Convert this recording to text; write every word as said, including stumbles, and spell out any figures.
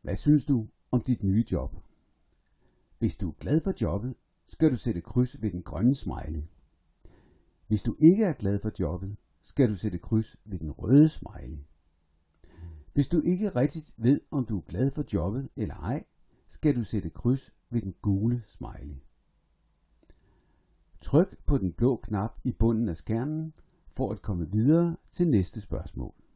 Hvad synes du om dit nye job? Hvis du er glad for jobbet, skal du sætte kryds ved den grønne smiley. Hvis du ikke er glad for jobbet, skal du sætte kryds ved den røde smiley. Hvis du ikke rigtigt ved, om du er glad for jobbet eller ej, skal du sætte kryds ved den gule smiley. Tryk på den blå knap i bunden af skærmen for at komme videre til næste spørgsmål.